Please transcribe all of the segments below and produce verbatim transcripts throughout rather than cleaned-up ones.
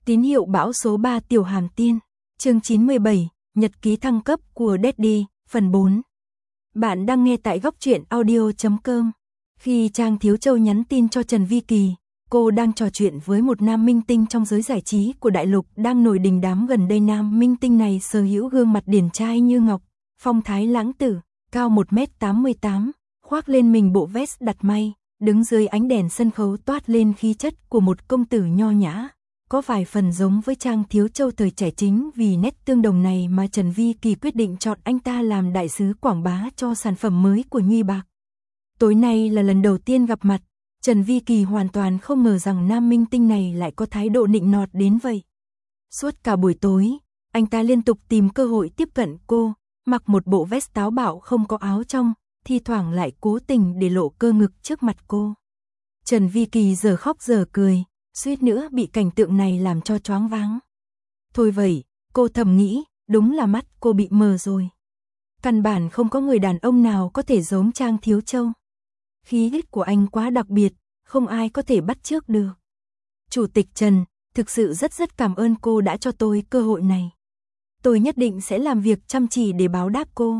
Tín hiệu bão số ba Tiểu Hàm Tiên, chương chín mươi bảy, Nhật ký thăng cấp của Daddy, phần bốn. Bạn đang nghe tại góc truyện audio chấm com. Khi Trang Thiếu Châu nhắn tin cho Trần Vi Kỳ, cô đang trò chuyện với một nam minh tinh trong giới giải trí của đại lục đang nổi đình đám gần đây. Nam minh tinh này sở hữu gương mặt điển trai như ngọc, phong thái lãng tử, cao một mét tám mươi tám, khoác lên mình bộ vest đặt may, đứng dưới ánh đèn sân khấu toát lên khí chất của một công tử nho nhã. Có vài phần giống với Trang Thiếu Châu thời trẻ. Chính vì nét tương đồng này mà Trần Vi Kỳ quyết định chọn anh ta làm đại sứ quảng bá cho sản phẩm mới của Nhuy Bạc. Tối nay là lần đầu tiên gặp mặt, Trần Vi Kỳ hoàn toàn không ngờ rằng nam minh tinh này lại có thái độ nịnh nọt đến vậy. Suốt cả buổi tối, anh ta liên tục tìm cơ hội tiếp cận cô, mặc một bộ vest táo bạo không có áo trong, thi thoảng lại cố tình để lộ cơ ngực trước mặt cô. Trần Vi Kỳ giờ khóc giờ cười, suýt nữa bị cảnh tượng này làm cho choáng váng. Thôi vậy, cô thầm nghĩ, đúng là mắt cô bị mờ rồi. Căn bản không có người đàn ông nào có thể giống Trang Thiếu Châu. Khí chất của anh quá đặc biệt, không ai có thể bắt chước được. Chủ tịch Trần, thực sự rất rất cảm ơn cô đã cho tôi cơ hội này. Tôi nhất định sẽ làm việc chăm chỉ để báo đáp cô.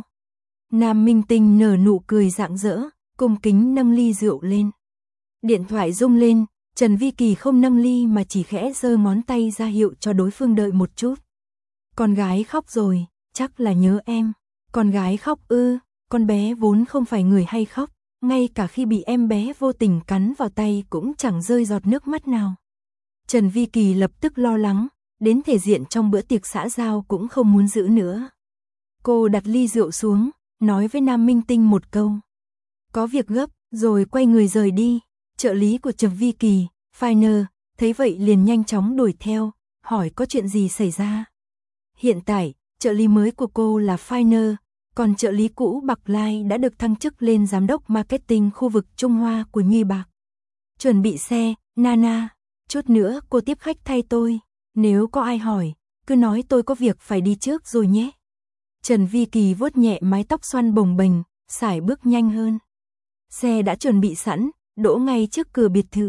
Nam minh tinh nở nụ cười rạng rỡ, cung kính nâng ly rượu lên. Điện thoại rung lên, Trần Vi Kỳ không nâng ly mà chỉ khẽ giơ ngón tay ra hiệu cho đối phương đợi một chút. Con gái khóc rồi, chắc là nhớ em. Con gái khóc ư? Con bé vốn không phải người hay khóc, ngay cả khi bị em bé vô tình cắn vào tay cũng chẳng rơi giọt nước mắt nào. Trần Vi Kỳ lập tức lo lắng, đến thể diện trong bữa tiệc xã giao cũng không muốn giữ nữa. Cô đặt ly rượu xuống, nói với nam minh tinh một câu. Có việc gấp, rồi quay người rời đi. Trợ lý của Trần Vi Kỳ, Finer, thấy vậy liền nhanh chóng đuổi theo, hỏi có chuyện gì xảy ra. Hiện tại, trợ lý mới của cô là Finer, còn trợ lý cũ Bạc Lai đã được thăng chức lên giám đốc marketing khu vực Trung Hoa của Nhuy Bạc. Chuẩn bị xe, Nana, chút nữa cô tiếp khách thay tôi, nếu có ai hỏi, cứ nói tôi có việc phải đi trước rồi nhé. Trần Vi Kỳ vuốt nhẹ mái tóc xoăn bồng bềnh, sải bước nhanh hơn. Xe đã chuẩn bị sẵn, đỗ ngay trước cửa biệt thự.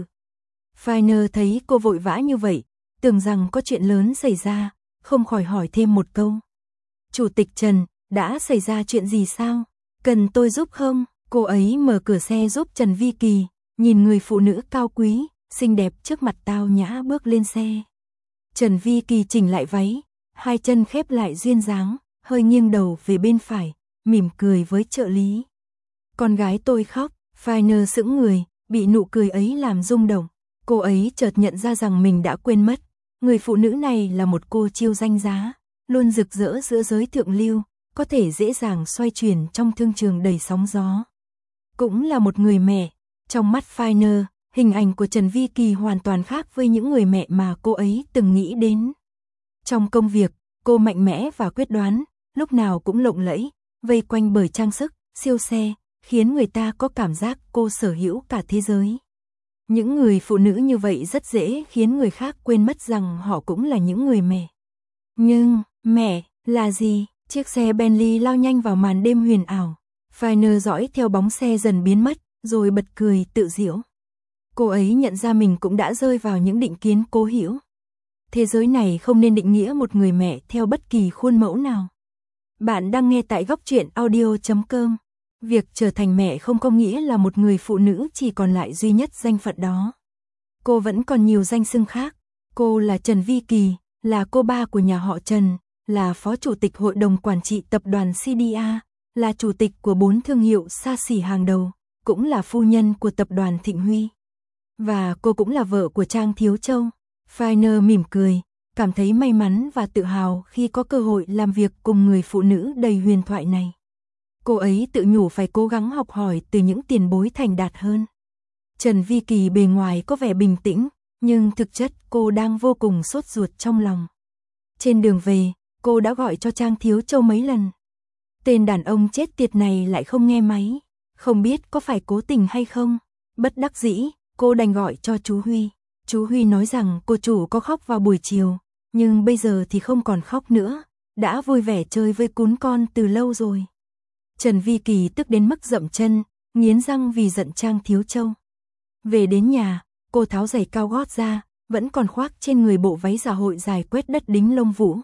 Finer thấy cô vội vã như vậy, tưởng rằng có chuyện lớn xảy ra, không khỏi hỏi thêm một câu. Chủ tịch Trần, đã xảy ra chuyện gì sao? Cần tôi giúp không? Cô ấy mở cửa xe giúp Trần Vi Kỳ, nhìn người phụ nữ cao quý, xinh đẹp trước mặt tao nhã bước lên xe. Trần Vi Kỳ chỉnh lại váy, hai chân khép lại duyên dáng, hơi nghiêng đầu về bên phải, mỉm cười với trợ lý. Con gái tôi khóc. Finer sững người, bị nụ cười ấy làm rung động. Cô ấy chợt nhận ra rằng mình đã quên mất. Người phụ nữ này là một cô chiêu danh giá, luôn rực rỡ giữa giới thượng lưu, có thể dễ dàng xoay chuyển trong thương trường đầy sóng gió. Cũng là một người mẹ. Trong mắt Finer, hình ảnh của Trần Vi Kỳ hoàn toàn khác với những người mẹ mà cô ấy từng nghĩ đến. Trong công việc, cô mạnh mẽ và quyết đoán, lúc nào cũng lộng lẫy, vây quanh bởi trang sức, siêu xe, khiến người ta có cảm giác cô sở hữu cả thế giới. Những người phụ nữ như vậy rất dễ khiến người khác quên mất rằng họ cũng là những người mẹ. Nhưng, mẹ, là gì? Chiếc xe Bentley lao nhanh vào màn đêm huyền ảo. Finer dõi theo bóng xe dần biến mất, rồi bật cười tự giễu. Cô ấy nhận ra mình cũng đã rơi vào những định kiến cố hữu. Thế giới này không nên định nghĩa một người mẹ theo bất kỳ khuôn mẫu nào. Bạn đang nghe tại góc truyện audio chấm com. Việc trở thành mẹ không có nghĩa là một người phụ nữ chỉ còn lại duy nhất danh phận đó. Cô vẫn còn nhiều danh xưng khác. Cô là Trần Vi Kỳ, là cô ba của nhà họ Trần, là phó chủ tịch hội đồng quản trị tập đoàn xê đê a, là chủ tịch của bốn thương hiệu xa xỉ hàng đầu, cũng là phu nhân của tập đoàn Thịnh Huy. Và cô cũng là vợ của Trang Thiếu Châu. Finer mỉm cười, cảm thấy may mắn và tự hào khi có cơ hội làm việc cùng người phụ nữ đầy huyền thoại này. Cô ấy tự nhủ phải cố gắng học hỏi từ những tiền bối thành đạt hơn. Trần Vi Kỳ bề ngoài có vẻ bình tĩnh, nhưng thực chất cô đang vô cùng sốt ruột trong lòng. Trên đường về, cô đã gọi cho Trang Thiếu Châu mấy lần. Tên đàn ông chết tiệt này lại không nghe máy, không biết có phải cố tình hay không. Bất đắc dĩ, cô đành gọi cho chú Huy. Chú Huy nói rằng cô chủ có khóc vào buổi chiều, nhưng bây giờ thì không còn khóc nữa, đã vui vẻ chơi với cún con từ lâu rồi. Trần Vi Kỳ tức đến mức dậm chân, nghiến răng vì giận Trang Thiếu Châu. Về đến nhà, cô tháo giày cao gót ra, vẫn còn khoác trên người bộ váy dạ hội dài quét đất đính lông vũ.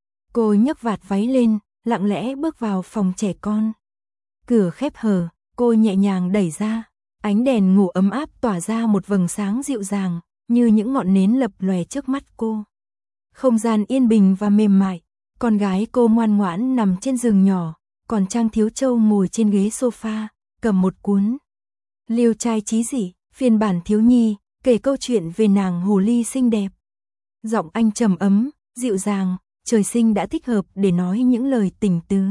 Cô nhấc vạt váy lên, lặng lẽ bước vào phòng trẻ con. Cửa khép hờ, cô nhẹ nhàng đẩy ra, ánh đèn ngủ ấm áp tỏa ra một vầng sáng dịu dàng, như những ngọn nến lập lòe trước mắt cô. Không gian yên bình và mềm mại, con gái cô ngoan ngoãn nằm trên giường nhỏ, còn Trang Thiếu Châu ngồi trên ghế sofa, cầm một cuốn liêu trai chí dị, phiên bản thiếu nhi, kể câu chuyện về nàng hồ ly xinh đẹp. Giọng anh trầm ấm, dịu dàng, trời sinh đã thích hợp để nói những lời tình tứ.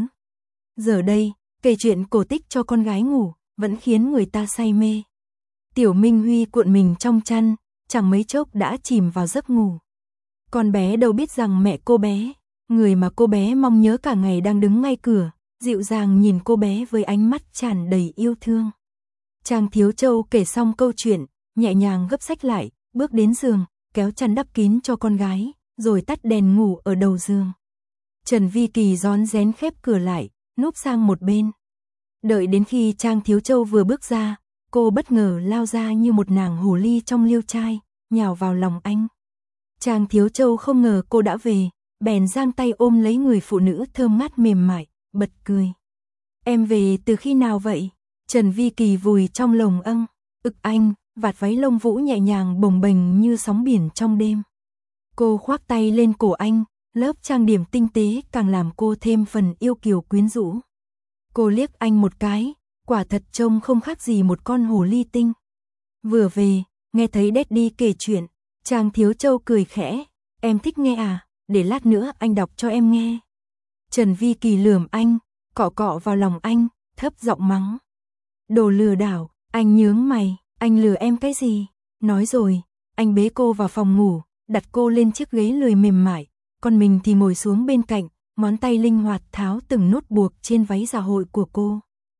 Giờ đây, kể chuyện cổ tích cho con gái ngủ, vẫn khiến người ta say mê. Tiểu Minh Huy cuộn mình trong chăn, chẳng mấy chốc đã chìm vào giấc ngủ. Con bé đâu biết rằng mẹ cô bé, người mà cô bé mong nhớ cả ngày đang đứng ngay cửa, dịu dàng nhìn cô bé với ánh mắt tràn đầy yêu thương. Trang Thiếu Châu kể xong câu chuyện, nhẹ nhàng gấp sách lại, bước đến giường, kéo chăn đắp kín cho con gái, rồi tắt đèn ngủ ở đầu giường. Trần Vi Kỳ rón rén khép cửa lại, núp sang một bên. Đợi đến khi Trang Thiếu Châu vừa bước ra, cô bất ngờ lao ra như một nàng hồ ly trong liêu trai, nhào vào lòng anh. Trang Thiếu Châu không ngờ cô đã về, bèn giang tay ôm lấy người phụ nữ thơm ngát mềm mại, bật cười. Em về từ khi nào vậy? Trần Vi Kỳ vùi trong lồng âng, ực anh, vạt váy lông vũ nhẹ nhàng bồng bềnh như sóng biển trong đêm. Cô khoác tay lên cổ anh, lớp trang điểm tinh tế càng làm cô thêm phần yêu kiều quyến rũ. Cô liếc anh một cái, quả thật trông không khác gì một con hồ ly tinh. Vừa về, nghe thấy Daddy kể chuyện, Trang Thiếu Châu cười khẽ, em thích nghe à, để lát nữa anh đọc cho em nghe. Trần Vi Kỳ lườm anh, cọ cọ vào lòng anh, thấp giọng mắng. Đồ lừa đảo, anh nhướng mày, anh lừa em cái gì? Nói rồi, anh bế cô vào phòng ngủ, đặt cô lên chiếc ghế lười mềm mại, còn mình thì ngồi xuống bên cạnh, ngón tay linh hoạt tháo từng nút buộc trên váy dạ hội của cô.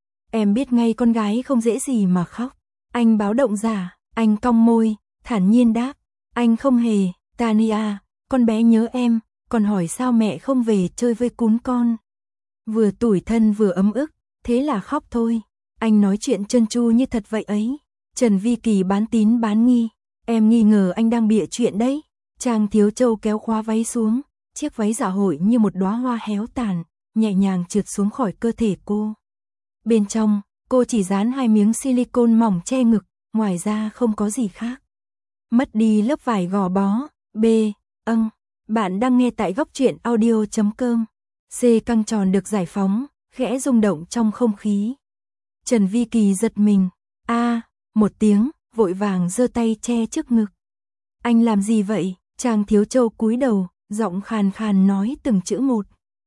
Em biết ngay con gái không dễ gì mà khóc. Anh báo động giả, anh cong môi, thản nhiên đáp. Anh không hề, Tania, con bé nhớ em, còn hỏi sao mẹ không về chơi với cún con. Vừa tủi thân vừa ấm ức, thế là khóc thôi. Anh nói chuyện trơn tru như thật vậy ấy. Trần Vi Kỳ bán tín bán nghi. Em nghi ngờ anh đang bịa chuyện đấy. Trang Thiếu Châu kéo khóa váy xuống, chiếc váy dạ hội như một đóa hoa héo tàn, nhẹ nhàng trượt xuống khỏi cơ thể cô. Bên trong, cô chỉ dán hai miếng silicone mỏng che ngực, ngoài ra không có gì khác. Mất đi lớp vải gò bó, B, âng, bạn đang nghe tại góc truyện audio chấm com. C căng tròn được giải phóng, khẽ rung động trong không khí. Trần Vi Kỳ giật mình, a, một tiếng, vội vàng giơ tay che trước ngực. Anh làm gì vậy? Trang Thiếu Châu cúi đầu, giọng khàn khàn nói từng chữ một.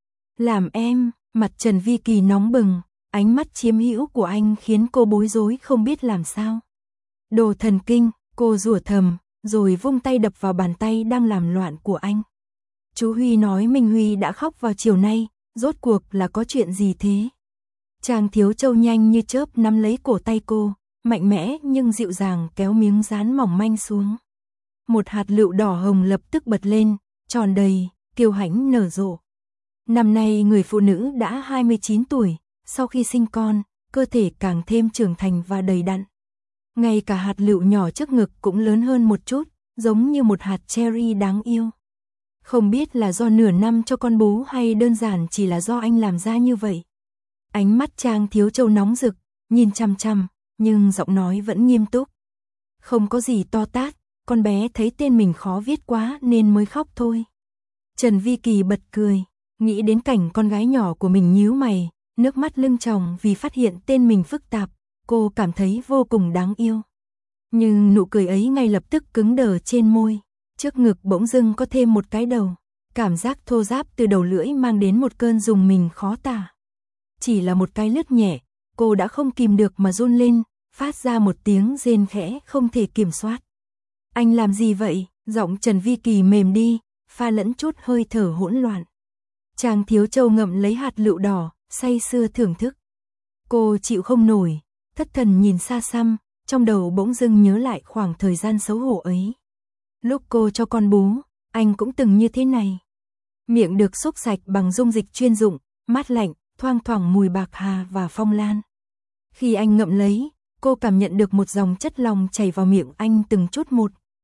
Làm em, mặt Trần Vi Kỳ nóng bừng, ánh mắt chiếm hữu của anh khiến cô bối rối không biết làm sao. Đồ thần kinh, cô rủa thầm, rồi vung tay đập vào bàn tay đang làm loạn của anh. Chú Huy nói Minh Huy đã khóc vào chiều nay, rốt cuộc là có chuyện gì thế? Trang Thiếu Châu nhanh như chớp nắm lấy cổ tay cô, mạnh mẽ nhưng dịu dàng kéo miếng dán mỏng manh xuống. Một hạt lựu đỏ hồng lập tức bật lên, tròn đầy, kiêu hãnh nở rộ. Năm nay người phụ nữ đã hai mươi chín tuổi, sau khi sinh con, cơ thể càng thêm trưởng thành và đầy đặn. Ngay cả hạt lựu nhỏ trước ngực cũng lớn hơn một chút, giống như một hạt cherry đáng yêu. Không biết là do nửa năm cho con bú hay đơn giản chỉ là do anh làm ra như vậy. Ánh mắt Trang Thiếu Châu nóng rực, nhìn chăm chăm, nhưng giọng nói vẫn nghiêm túc. Không có gì to tát, con bé thấy tên mình khó viết quá nên mới khóc thôi. Trần Vi Kỳ bật cười, nghĩ đến cảnh con gái nhỏ của mình nhíu mày, nước mắt lưng tròng vì phát hiện tên mình phức tạp, cô cảm thấy vô cùng đáng yêu. Nhưng nụ cười ấy ngay lập tức cứng đờ trên môi, trước ngực bỗng dưng có thêm một cái đầu, cảm giác thô ráp từ đầu lưỡi mang đến một cơn rùng mình khó tả. Chỉ là một cái lướt nhẹ, cô đã không kìm được mà run lên, phát ra một tiếng rên khẽ không thể kiểm soát. Anh làm gì vậy? Giọng Trần Vi Kỳ mềm đi, pha lẫn chút hơi thở hỗn loạn. Trang Thiếu Châu ngậm lấy hạt lựu đỏ, say sưa thưởng thức. Cô chịu không nổi, thất thần nhìn xa xăm, trong đầu bỗng dưng nhớ lại khoảng thời gian xấu hổ ấy. Lúc cô cho con bú, anh cũng từng như thế này. Miệng được xúc sạch bằng dung dịch chuyên dụng, mát lạnh, thoang thoảng mùi bạc hà và phong lan. Khi anh ngậm lấy, cô cảm nhận được một dòng chất lỏng chảy vào miệng anh từng chút một.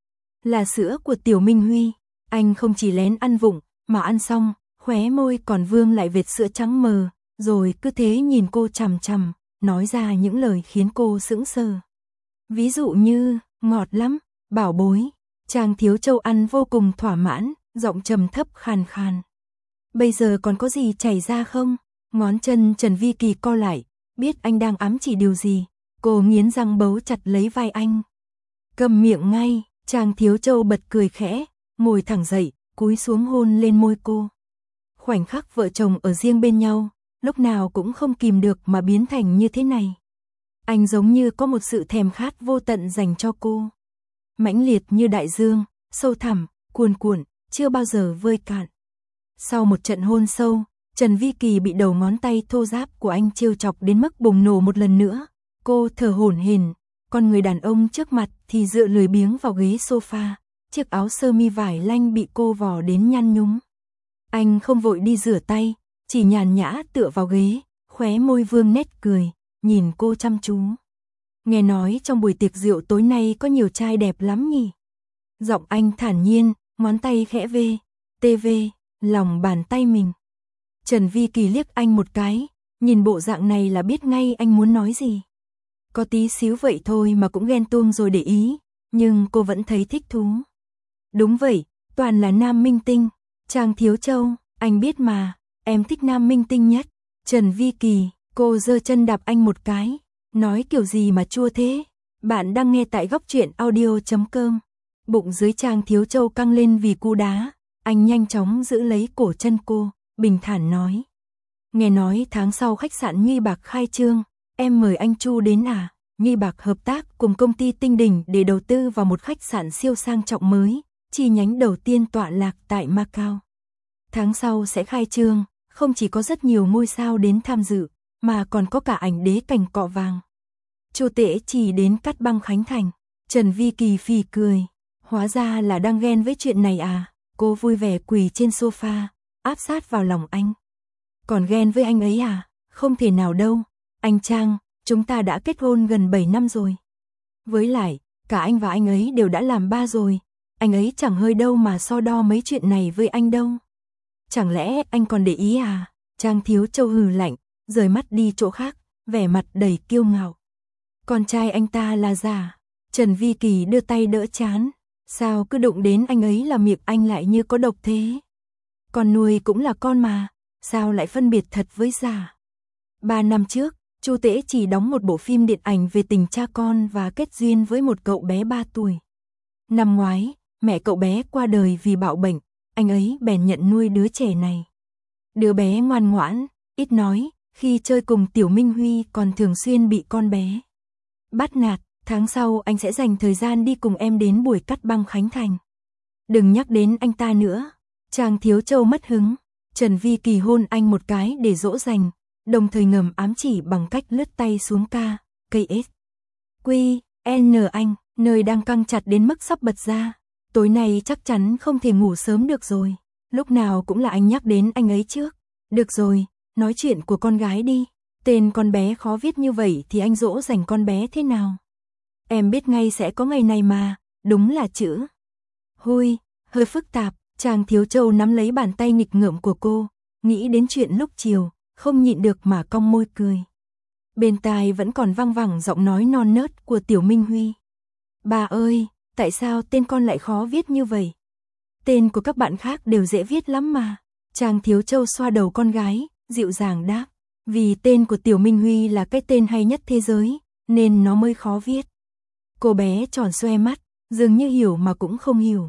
Là sữa của Tiểu Minh Huy. Anh không chỉ lén ăn vụng, mà ăn xong, khóe môi còn vương lại vệt sữa trắng mờ, rồi cứ thế nhìn cô chằm chằm, nói ra những lời khiến cô sững sờ. Ví dụ như, ngọt lắm, bảo bối. Trang Thiếu Châu ăn vô cùng thỏa mãn, giọng trầm thấp khàn khàn. Bây giờ còn có gì chảy ra không? Ngón chân Trần Vi Kỳ co lại, biết anh đang ám chỉ điều gì. Cô nghiến răng bấu chặt lấy vai anh. Cầm miệng ngay, Trang Thiếu Châu bật cười khẽ, ngồi thẳng dậy, cúi xuống hôn lên môi cô. Khoảnh khắc vợ chồng ở riêng bên nhau, lúc nào cũng không kìm được mà biến thành như thế này. Anh giống như có một sự thèm khát vô tận dành cho cô. Mãnh liệt như đại dương, sâu thẳm, cuồn cuộn, chưa bao giờ vơi cạn. Sau một trận hôn sâu, Trần Vi Kỳ bị đầu ngón tay thô ráp của anh trêu chọc đến mức bùng nổ một lần nữa. Cô thở hổn hển, còn người đàn ông trước mặt thì dựa lười biếng vào ghế sofa, chiếc áo sơ mi vải lanh bị cô vò đến nhăn nhúm. Anh không vội đi rửa tay, chỉ nhàn nhã tựa vào ghế, khóe môi vương nét cười, nhìn cô chăm chú. Nghe nói trong buổi tiệc rượu tối nay có nhiều trai đẹp lắm nhỉ? Giọng anh thản nhiên, ngón tay khẽ vê, tê vê, lòng bàn tay mình. Trần Vi Kỳ liếc anh một cái, nhìn bộ dạng này là biết ngay anh muốn nói gì. Có tí xíu vậy thôi mà cũng ghen tuông rồi để ý, nhưng cô vẫn thấy thích thú. Đúng vậy, toàn là nam minh tinh. Trang Thiếu Châu, anh biết mà, em thích nam minh tinh nhất. Trần Vi Kỳ, cô giơ chân đạp anh một cái, nói kiểu gì mà chua thế. Bạn đang nghe tại góc truyện audio chấm com. Bụng dưới Trang Thiếu Châu căng lên vì cú đá, anh nhanh chóng giữ lấy cổ chân cô, bình thản nói. Nghe nói tháng sau khách sạn Nghi Bạc khai trương, em mời anh Chu đến à? Nghi Bạc hợp tác cùng công ty Tinh Đỉnh để đầu tư vào một khách sạn siêu sang trọng mới, chi nhánh đầu tiên tọa lạc tại Macau. Tháng sau sẽ khai trương, không chỉ có rất nhiều ngôi sao đến tham dự, mà còn có cả ảnh đế cành cọ vàng. Chu Tễ chỉ đến cắt băng khánh thành. Trần Vi Kỳ phì cười, hóa ra là đang ghen với chuyện này à? Cô vui vẻ quỳ trên sofa, áp sát vào lòng anh. Còn ghen với anh ấy à? Không thể nào đâu. Anh Trang, chúng ta đã kết hôn gần bảy năm rồi. Với lại, cả anh và anh ấy đều đã làm ba rồi. Anh ấy chẳng hơi đâu mà so đo mấy chuyện này với anh đâu. Chẳng lẽ anh còn để ý à? Trang Thiếu Châu hừ lạnh, rời mắt đi chỗ khác, vẻ mặt đầy kiêu ngạo. Con trai anh ta là giả. Trần Vi Kỳ đưa tay đỡ chán. Sao cứ đụng đến anh ấy là miệng anh lại như có độc thế? Con nuôi cũng là con mà, sao lại phân biệt thật với giả? Ba năm trước, Chu Tễ chỉ đóng một bộ phim điện ảnh về tình cha con và kết duyên với một cậu bé ba tuổi. Năm ngoái, mẹ cậu bé qua đời vì bạo bệnh, anh ấy bèn nhận nuôi đứa trẻ này. Đứa bé ngoan ngoãn, ít nói, khi chơi cùng Tiểu Minh Huy còn thường xuyên bị con bé bắt nạt. Tháng sau anh sẽ dành thời gian đi cùng em đến buổi cắt băng khánh thành. Đừng nhắc đến anh ta nữa. Trang Thiếu Châu mất hứng. Trần Vi Kỳ hôn anh một cái để dỗ dành, đồng thời ngầm ám chỉ bằng cách lướt tay xuống ca, cây S. Quy, N anh, nơi đang căng chặt đến mức sắp bật ra. Tối nay chắc chắn không thể ngủ sớm được rồi. Lúc nào cũng là anh nhắc đến anh ấy trước. Được rồi, nói chuyện của con gái đi. Tên con bé khó viết như vậy thì anh dỗ dành con bé thế nào? Em biết ngay sẽ có ngày này mà, đúng là chữ Huy, hơi phức tạp. Trang Thiếu Châu nắm lấy bàn tay nghịch ngợm của cô, nghĩ đến chuyện lúc chiều, không nhịn được mà cong môi cười. Bên tai vẫn còn vang vẳng giọng nói non nớt của Tiểu Minh Huy. Bà ơi, tại sao tên con lại khó viết như vậy? Tên của các bạn khác đều dễ viết lắm mà. Trang Thiếu Châu xoa đầu con gái, dịu dàng đáp. Vì tên của Tiểu Minh Huy là cái tên hay nhất thế giới, nên nó mới khó viết. Cô bé tròn xoe mắt, dường như hiểu mà cũng không hiểu.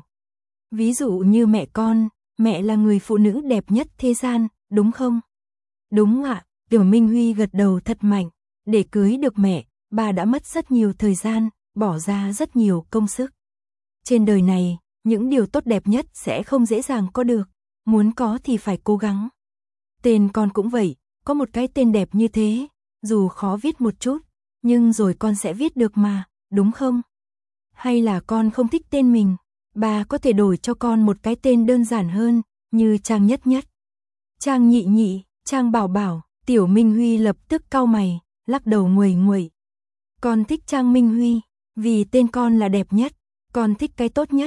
Ví dụ như mẹ con, mẹ là người phụ nữ đẹp nhất thế gian, đúng không? Đúng ạ, Tiểu Minh Huy gật đầu thật mạnh. Để cưới được mẹ, bà đã mất rất nhiều thời gian, bỏ ra rất nhiều công sức. Trên đời này, những điều tốt đẹp nhất sẽ không dễ dàng có được, muốn có thì phải cố gắng. Tên con cũng vậy, có một cái tên đẹp như thế, dù khó viết một chút, nhưng rồi con sẽ viết được mà, đúng không? Hay là con không thích tên mình, bà có thể đổi cho con một cái tên đơn giản hơn, như Trang Nhất Nhất, Trang Nhị Nhị, Trang Bảo Bảo. Tiểu Minh Huy lập tức cau mày, lắc đầu nguầy nguậy. Con thích Trang Minh Huy, vì tên con là đẹp nhất, con thích cái tốt nhất,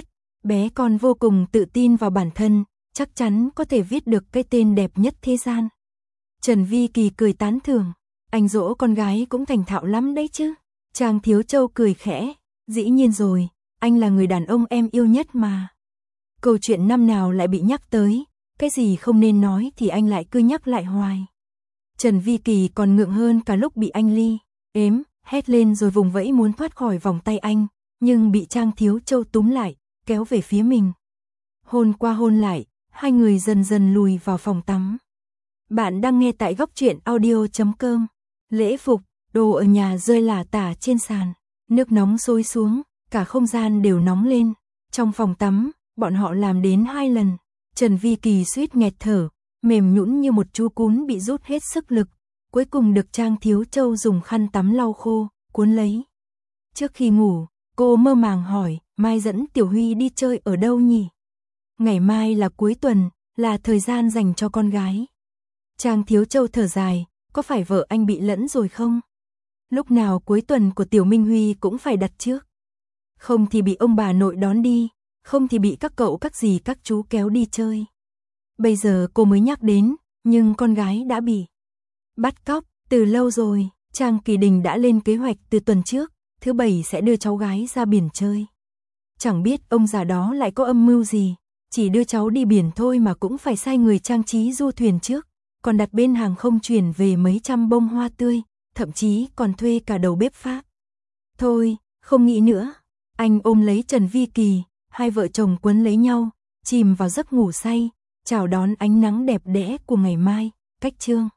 Bé con vô cùng tự tin vào bản thân, chắc chắn có thể viết được cái tên đẹp nhất thế gian. Trần Vi Kỳ cười tán thưởng, anh dỗ con gái cũng thành thạo lắm đấy chứ. Trang Thiếu Châu cười khẽ, dĩ nhiên rồi, anh là người đàn ông em yêu nhất mà. Câu chuyện năm nào lại bị nhắc tới, cái gì không nên nói thì anh lại cứ nhắc lại hoài. Trần Vi Kỳ còn ngượng hơn cả lúc bị anh Ly ếm, hét lên rồi vùng vẫy muốn thoát khỏi vòng tay anh, nhưng bị Trang Thiếu Châu túm lại, kéo về phía mình. Hôn qua hôn lại, hai người dần dần lùi vào phòng tắm. Bạn đang nghe tại góc truyện audio chấm com. Lễ phục, đồ ở nhà rơi lả tả trên sàn, nước nóng sôi xuống, cả không gian đều nóng lên. Trong phòng tắm, bọn họ làm đến hai lần. Trần Vi Kỳ suýt nghẹt thở, mềm nhũn như một chú cún bị rút hết sức lực, cuối cùng được Trang Thiếu Châu dùng khăn tắm lau khô, cuốn lấy. Trước khi ngủ, cô mơ màng hỏi, mai dẫn Tiểu Huy đi chơi ở đâu nhỉ? Ngày mai là cuối tuần, là thời gian dành cho con gái. Trang Thiếu Châu thở dài, có phải vợ anh bị lẫn rồi không? Lúc nào cuối tuần của Tiểu Minh Huy cũng phải đặt trước. Không thì bị ông bà nội đón đi, không thì bị các cậu các dì các chú kéo đi chơi. Bây giờ cô mới nhắc đến, nhưng con gái đã bị bắt cóc từ lâu rồi. Trang Kỳ Đình đã lên kế hoạch từ tuần trước, thứ bảy sẽ đưa cháu gái ra biển chơi. Chẳng biết ông già đó lại có âm mưu gì, chỉ đưa cháu đi biển thôi mà cũng phải sai người trang trí du thuyền trước, còn đặt bên hàng không chuyển về mấy trăm bông hoa tươi, thậm chí còn thuê cả đầu bếp Pháp. Thôi, không nghĩ nữa. Anh ôm lấy Trần Vi Kỳ, hai vợ chồng quấn lấy nhau, chìm vào giấc ngủ say, chào đón ánh nắng đẹp đẽ của ngày mai. Cách chương